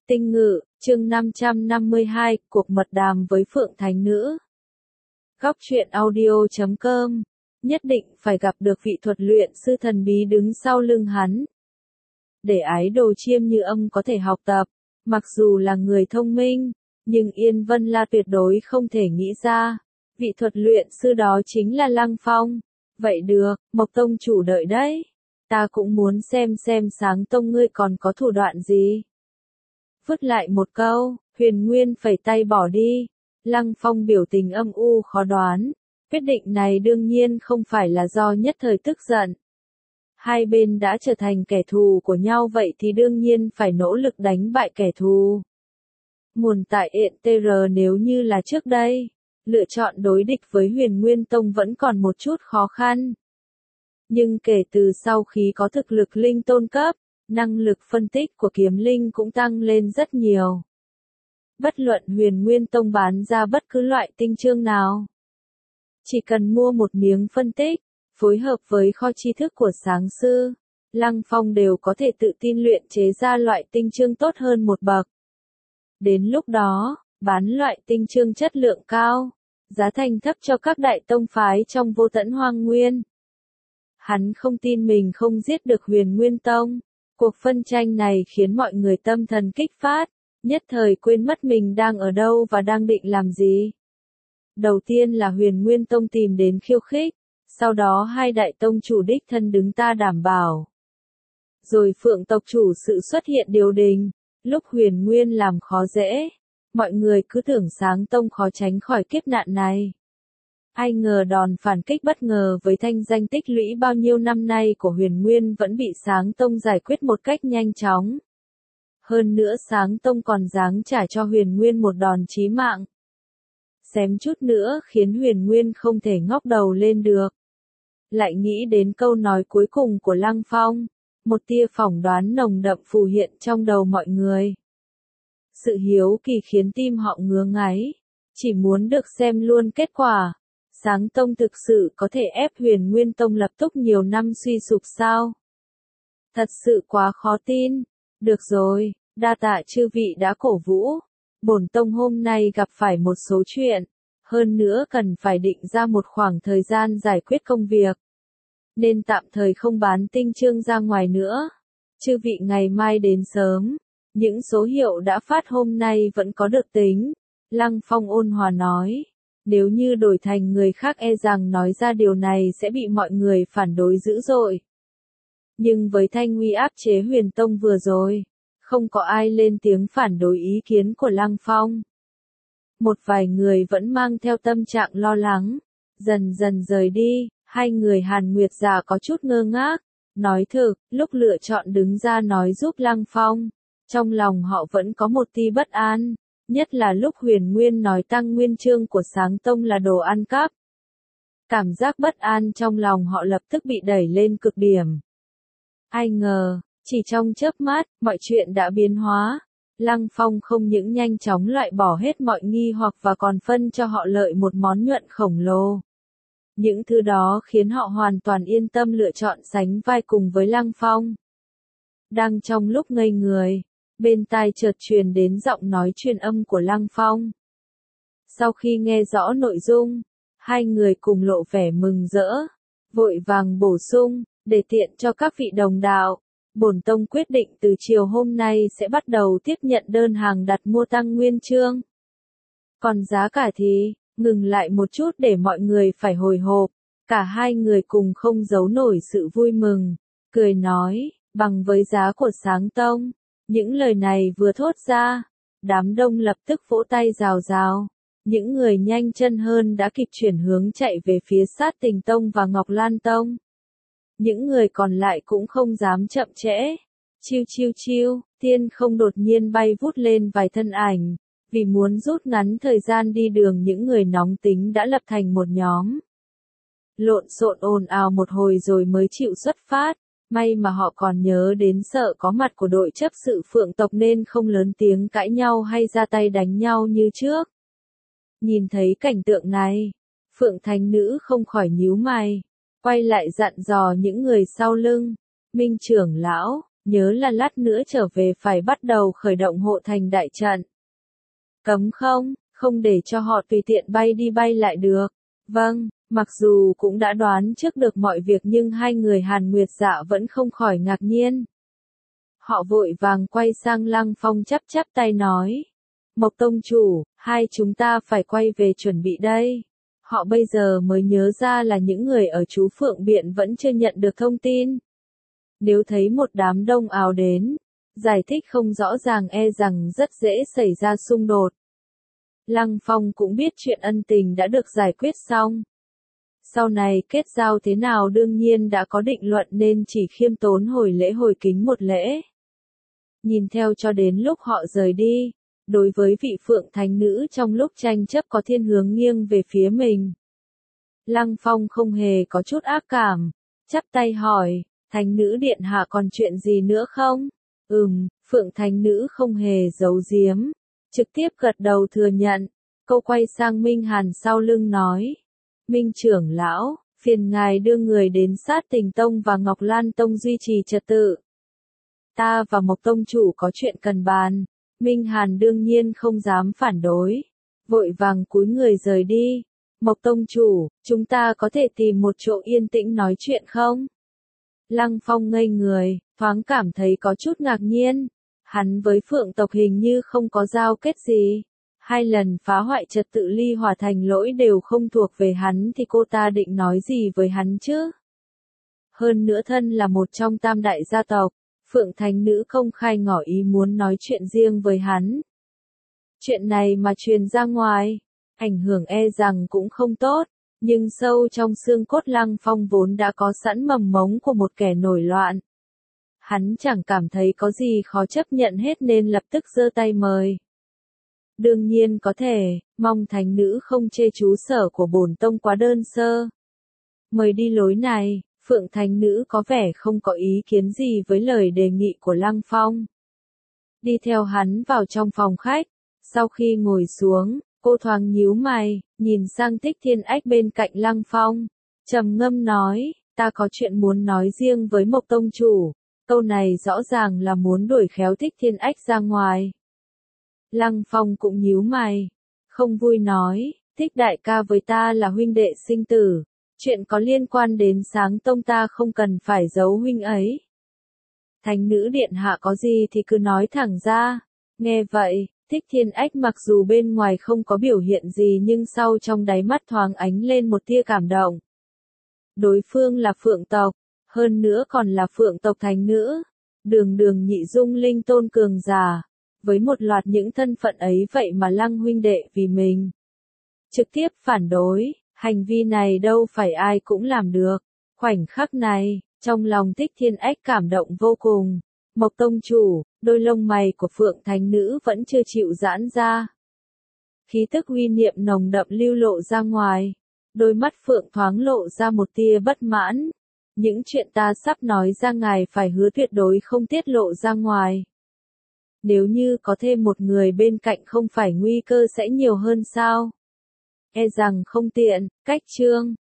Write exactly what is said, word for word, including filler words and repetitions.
Tinh Ngự, chương năm trăm năm mươi hai, cuộc mật đàm với Phượng Thánh Nữ. Góc truyện audio chấm com, nhất định phải gặp được vị thuật luyện sư thần bí đứng sau lưng hắn. Để ái đồ chiêm như ông có thể học tập, mặc dù là người thông minh, nhưng Yên Vân La tuyệt đối không thể nghĩ ra, vị thuật luyện sư đó chính là Lăng Phong. Vậy được, Mộc Tông chủ đợi đấy. Ta cũng muốn xem xem Sáng Tông ngươi còn có thủ đoạn gì. Vứt lại một câu, Huyền Nguyên phẩy tay bỏ đi. Lăng Phong biểu tình âm u khó đoán. Quyết định này đương nhiên không phải là do nhất thời tức giận. Hai bên đã trở thành kẻ thù của nhau vậy thì đương nhiên phải nỗ lực đánh bại kẻ thù. Nguồn tại Ện tê rờ nếu như là trước đây, lựa chọn đối địch với Huyền Nguyên Tông vẫn còn một chút khó khăn. Nhưng kể từ sau khi có thực lực linh tôn cấp, năng lực phân tích của kiếm linh cũng tăng lên rất nhiều. Bất luận Huyền Nguyên Tông bán ra bất cứ loại tinh chương nào, chỉ cần mua một miếng phân tích, phối hợp với kho tri thức của sáng sư, Lăng Phong đều có thể tự tin luyện chế ra loại tinh chương tốt hơn một bậc. Đến lúc đó, bán loại tinh chương chất lượng cao, giá thành thấp cho các đại tông phái trong vô tận hoang nguyên. Hắn không tin mình không giết được Huyền Nguyên Tông. Cuộc phân tranh này khiến mọi người tâm thần kích phát, nhất thời quên mất mình đang ở đâu và đang định làm gì. Đầu tiên là Huyền Nguyên Tông tìm đến khiêu khích, sau đó hai đại tông chủ đích thân đứng ta đảm bảo. Rồi Phượng tộc chủ sự xuất hiện điều đình, lúc Huyền Nguyên làm khó dễ, mọi người cứ tưởng Sáng Tông khó tránh khỏi kiếp nạn này. Ai ngờ đòn phản kích bất ngờ với thanh danh tích lũy bao nhiêu năm nay của Huyền Nguyên vẫn bị Sáng Tông giải quyết một cách nhanh chóng. Hơn nữa Sáng Tông còn giáng trả cho Huyền Nguyên một đòn chí mạng. Xém chút nữa khiến Huyền Nguyên không thể ngóc đầu lên được. Lại nghĩ đến câu nói cuối cùng của Lăng Phong, một tia phỏng đoán nồng đậm phù hiện trong đầu mọi người. Sự hiếu kỳ khiến tim họ ngứa ngáy, chỉ muốn được xem luôn kết quả. Sáng Tông thực sự có thể ép Huyền Nguyên Tông lập tức nhiều năm suy sụp sao? Thật sự quá khó tin. Được rồi, đa tạ chư vị đã cổ vũ. Bổn tông hôm nay gặp phải một số chuyện, hơn nữa cần phải định ra một khoảng thời gian giải quyết công việc. Nên tạm thời không bán tinh chương ra ngoài nữa. Chư vị ngày mai đến sớm, những số hiệu đã phát hôm nay vẫn có được tính. Lăng Phong ôn hòa nói. Nếu như đổi thành người khác e rằng nói ra điều này sẽ bị mọi người phản đối dữ dội. Nhưng với thanh uy áp chế Huyền Tông vừa rồi, không có ai lên tiếng phản đối ý kiến của Lăng Phong. Một vài người vẫn mang theo tâm trạng lo lắng, dần dần rời đi, hai người Hàn Nguyệt già có chút ngơ ngác, nói thực, lúc lựa chọn đứng ra nói giúp Lăng Phong, trong lòng họ vẫn có một tia bất an. Nhất là lúc Huyền Nguyên nói tăng nguyên chương của Sáng Tông là đồ ăn cắp. Cảm giác bất an trong lòng họ lập tức bị đẩy lên cực điểm. Ai ngờ, chỉ trong chớp mắt, mọi chuyện đã biến hóa. Lăng Phong không những nhanh chóng loại bỏ hết mọi nghi hoặc và còn phân cho họ lợi một món nhuận khổng lồ. Những thứ đó khiến họ hoàn toàn yên tâm lựa chọn sánh vai cùng với Lăng Phong. Đang trong lúc ngây người, bên tai chợt truyền đến giọng nói truyền âm của Lăng Phong. Sau khi nghe rõ nội dung, hai người cùng lộ vẻ mừng rỡ, vội vàng bổ sung, để tiện cho các vị đồng đạo, bổn tông quyết định từ chiều hôm nay sẽ bắt đầu tiếp nhận đơn hàng đặt mua tăng nguyên chương. Còn giá cả thì, ngừng lại một chút để mọi người phải hồi hộp, cả hai người cùng không giấu nổi sự vui mừng, cười nói, bằng với giá của Sáng Tông. Những lời này vừa thốt ra, đám đông lập tức vỗ tay rào rào. Những người nhanh chân hơn đã kịp chuyển hướng chạy về phía Sát Tình Tông và Ngọc Lan Tông. Những người còn lại cũng không dám chậm trễ. Chiêu chiêu chiêu, tiên không đột nhiên bay vút lên vài thân ảnh. Vì muốn rút ngắn thời gian đi đường những người nóng tính đã lập thành một nhóm. Lộn xộn ồn ào một hồi rồi mới chịu xuất phát. May mà họ còn nhớ đến sợ có mặt của đội chấp sự Phượng tộc nên không lớn tiếng cãi nhau hay ra tay đánh nhau như trước. Nhìn thấy cảnh tượng này, Phượng Thánh Nữ không khỏi nhíu mày, quay lại dặn dò những người sau lưng. Minh trưởng lão, nhớ là lát nữa trở về phải bắt đầu khởi động hộ thành đại trận. Cấm không, không để cho họ tùy tiện bay đi bay lại được. Vâng, mặc dù cũng đã đoán trước được mọi việc nhưng hai người Hàn Nguyệt Dạ vẫn không khỏi ngạc nhiên. Họ vội vàng quay sang Lăng Phong chắp chắp tay nói. Mộc tông chủ, hai chúng ta phải quay về chuẩn bị đây. Họ bây giờ mới nhớ ra là những người ở chú Phượng Biện vẫn chưa nhận được thông tin. Nếu thấy một đám đông ào đến, giải thích không rõ ràng e rằng rất dễ xảy ra xung đột. Lăng Phong cũng biết chuyện ân tình đã được giải quyết xong. Sau này kết giao thế nào đương nhiên đã có định luận nên chỉ khiêm tốn hồi lễ hồi kính một lễ. Nhìn theo cho đến lúc họ rời đi, đối với vị Phượng Thánh Nữ trong lúc tranh chấp có thiên hướng nghiêng về phía mình. Lăng Phong không hề có chút ác cảm, chắp tay hỏi, Thánh Nữ điện hạ còn chuyện gì nữa không? Ừm, Phượng Thánh Nữ không hề giấu giếm, trực tiếp gật đầu thừa nhận, câu quay sang Minh Hàn sau lưng nói. Minh trưởng lão, phiền ngài đưa người đến Sát Tình Tông và Ngọc Lan Tông duy trì trật tự. Ta và Mộc tông chủ có chuyện cần bàn. Minh Hàn đương nhiên không dám phản đối, vội vàng cúi người rời đi. Mộc tông chủ, chúng ta có thể tìm một chỗ yên tĩnh nói chuyện không? Lăng Phong ngây người, thoáng cảm thấy có chút ngạc nhiên. Hắn với Phượng tộc hình như không có giao kết gì. Hai lần phá hoại trật tự Ly Hỏa Thành lỗi đều không thuộc về hắn thì cô ta định nói gì với hắn chứ? Hơn nữa thân là một trong tam đại gia tộc, Phượng Thánh Nữ không khai ngỏ ý muốn nói chuyện riêng với hắn. Chuyện này mà truyền ra ngoài, ảnh hưởng e rằng cũng không tốt, nhưng sâu trong xương cốt Lăng Phong vốn đã có sẵn mầm mống của một kẻ nổi loạn. Hắn chẳng cảm thấy có gì khó chấp nhận hết nên lập tức giơ tay mời. Đương nhiên có thể, mong Thánh Nữ không chê chú sở của bổn tông quá đơn sơ. Mời đi lối này. Phượng Thánh Nữ có vẻ không có ý kiến gì với lời đề nghị của Lăng Phong. Đi theo hắn vào trong phòng khách, sau khi ngồi xuống, cô thoáng nhíu mày, nhìn sang Thích Thiên Ách bên cạnh Lăng Phong, trầm ngâm nói, ta có chuyện muốn nói riêng với Mộc tông chủ, câu này rõ ràng là muốn đuổi khéo Thích Thiên Ách ra ngoài. Lăng Phong cũng nhíu mày, không vui nói, Thích đại ca với ta là huynh đệ sinh tử. Chuyện có liên quan đến Sáng Tông ta không cần phải giấu huynh ấy. Thánh Nữ điện hạ có gì thì cứ nói thẳng ra. Nghe vậy, Thích Thiên Ách mặc dù bên ngoài không có biểu hiện gì nhưng sau trong đáy mắt thoáng ánh lên một tia cảm động. Đối phương là Phượng tộc, hơn nữa còn là Phượng tộc Thánh Nữ, đường đường nhị dung linh tôn cường giả. Với một loạt những thân phận ấy vậy mà Lăng huynh đệ vì mình trực tiếp phản đối. Hành vi này đâu phải ai cũng làm được. Khoảnh khắc này, trong lòng Thích Thiên Ách cảm động vô cùng. Mộc tông chủ, đôi lông mày của Phượng Thánh Nữ vẫn chưa chịu giãn ra. Khí tức uy niệm nồng đậm lưu lộ ra ngoài. Đôi mắt Phượng thoáng lộ ra một tia bất mãn. Những chuyện ta sắp nói ra ngài phải hứa tuyệt đối không tiết lộ ra ngoài. Nếu như có thêm một người bên cạnh không phải nguy cơ sẽ nhiều hơn sao? E rằng không tiện, cách chương.